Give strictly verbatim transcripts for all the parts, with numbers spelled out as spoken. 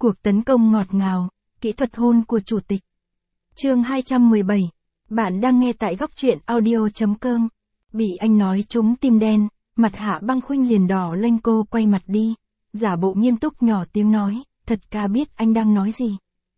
Cuộc tấn công ngọt ngào, kỹ thuật hôn của chủ tịch. Chương hai trăm mười bảy. Bạn đang nghe tại góc truyện audio chấm com. Bị anh nói trúng tim đen, mặt Hạ Băng Khuynh liền đỏ lên, cô quay mặt đi, giả bộ nghiêm túc nhỏ tiếng nói, thật ca biết anh đang nói gì.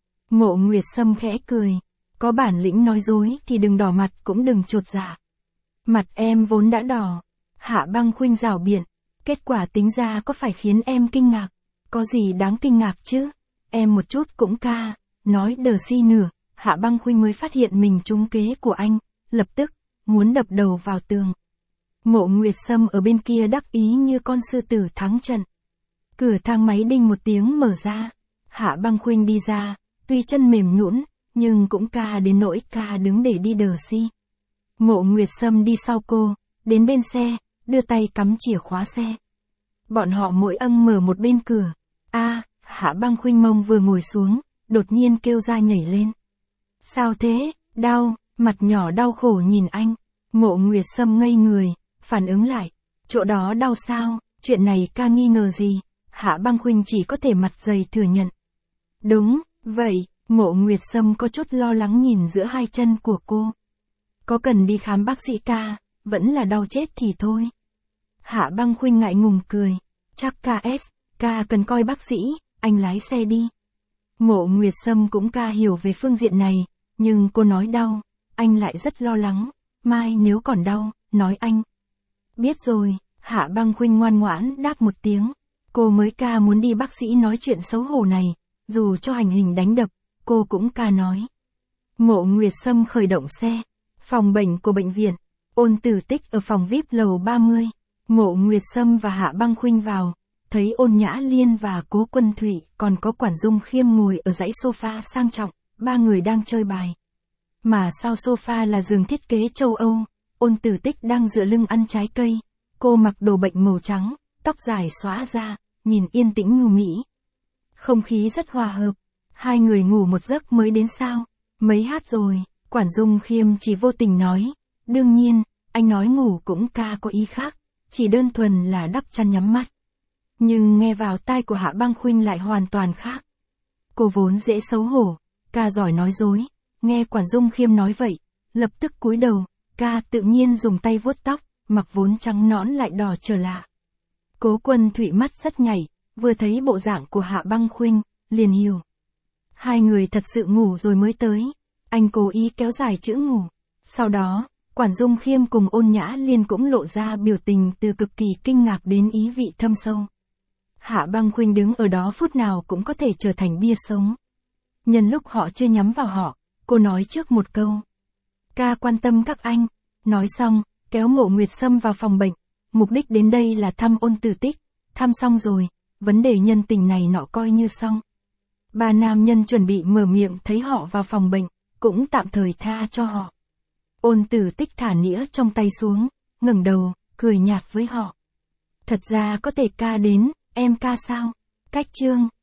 Mộ Nguyệt Sâm khẽ cười, có bản lĩnh nói dối thì đừng đỏ mặt cũng đừng chột dạ. Mặt em vốn đã đỏ. Hạ Băng Khuynh rảo biện, kết quả tính ra có phải khiến em kinh ngạc, có gì đáng kinh ngạc chứ, em một chút cũng ca. Nói đờ si nửa, Hạ Băng Khuynh mới phát hiện mình trúng kế của anh, lập tức muốn đập đầu vào tường. Mộ Nguyệt Sâm ở bên kia đắc ý như con sư tử thắng trận. Cửa thang máy đinh một tiếng mở ra, Hạ Băng Khuynh đi ra, tuy chân mềm nhũn, nhưng cũng ca đến nỗi ca đứng để đi đờ si. Mộ Nguyệt Sâm đi sau cô, đến bên xe, đưa tay cắm chìa khóa xe. Bọn họ mỗi âng mở một bên cửa. A, Hạ Băng Khuynh mông vừa ngồi xuống, đột nhiên kêu ra nhảy lên. Sao thế, đau, mặt nhỏ đau khổ nhìn anh. Mộ Nguyệt Sâm ngây người, phản ứng lại. Chỗ đó đau sao, chuyện này ca nghi ngờ gì? Hạ Băng Khuynh chỉ có thể mặt dày thừa nhận. Đúng, vậy, Mộ Nguyệt Sâm có chút lo lắng nhìn giữa hai chân của cô. Có cần đi khám bác sĩ ca, vẫn là đau chết thì thôi. Hạ Băng Khuynh ngại ngùng cười. Chắc ca ét, ca cần coi bác sĩ, anh lái xe đi. Mộ Nguyệt Sâm cũng ca hiểu về phương diện này, nhưng cô nói đau, anh lại rất lo lắng. Mai nếu còn đau, nói anh. Biết rồi, Hạ Băng Khuynh ngoan ngoãn đáp một tiếng. Cô mới ca muốn đi bác sĩ nói chuyện xấu hổ này, dù cho hành hình đánh đập, cô cũng ca nói. Mộ Nguyệt Sâm khởi động xe. Phòng bệnh của bệnh viện. Ôn Tử Tích ở phòng vi ai pi lầu ba mươi. Mộ Nguyệt Sâm và Hạ Băng Khuynh vào, thấy Ôn Nhã Liên và Cố Quân Thụy, còn có Quản Dung Khiêm ngồi ở dãy sofa sang trọng, ba người đang chơi bài. Mà sau sofa là giường thiết kế châu Âu, Ôn Tử Tích đang dựa lưng ăn trái cây, cô mặc đồ bệnh màu trắng, tóc dài xõa ra, nhìn yên tĩnh nhu mỹ. Không khí rất hòa hợp, hai người ngủ một giấc mới đến sao, mấy hát rồi, Quản Dung Khiêm chỉ vô tình nói, đương nhiên, anh nói ngủ cũng ca có ý khác, chỉ đơn thuần là đắp chăn nhắm mắt. Nhưng nghe vào tai của Hạ Băng Khuynh lại hoàn toàn khác. Cô vốn dễ xấu hổ, ca giỏi nói dối, nghe Quản Dung Khiêm nói vậy, lập tức cúi đầu, ca tự nhiên dùng tay vuốt tóc, mặc vốn trắng nõn lại đỏ trở lạ. Cố Quân Thụy mắt rất nhảy, vừa thấy bộ dạng của Hạ Băng Khuynh, liền hiểu. Hai người thật sự ngủ rồi mới tới, anh cố ý kéo dài chữ ngủ. Sau đó, Quản Dung Khiêm cùng Ôn Nhã Liên cũng lộ ra biểu tình từ cực kỳ kinh ngạc đến ý vị thâm sâu. Hạ Băng Khuynh đứng ở đó phút nào cũng có thể trở thành bia sống. Nhân lúc họ chưa nhắm vào họ, cô nói trước một câu. Ca quan tâm các anh. Nói xong, kéo Mộ Nguyệt Sâm vào phòng bệnh. Mục đích đến đây là thăm Ôn Tử Tích. Thăm xong rồi, vấn đề nhân tình này nọ coi như xong. Ba nam nhân chuẩn bị mở miệng thấy họ vào phòng bệnh, cũng tạm thời tha cho họ. Ôn Tử Tích thả nĩa trong tay xuống, ngẩng đầu, cười nhạt với họ. Thật ra có thể ca đến, em ca sao? Cách chương.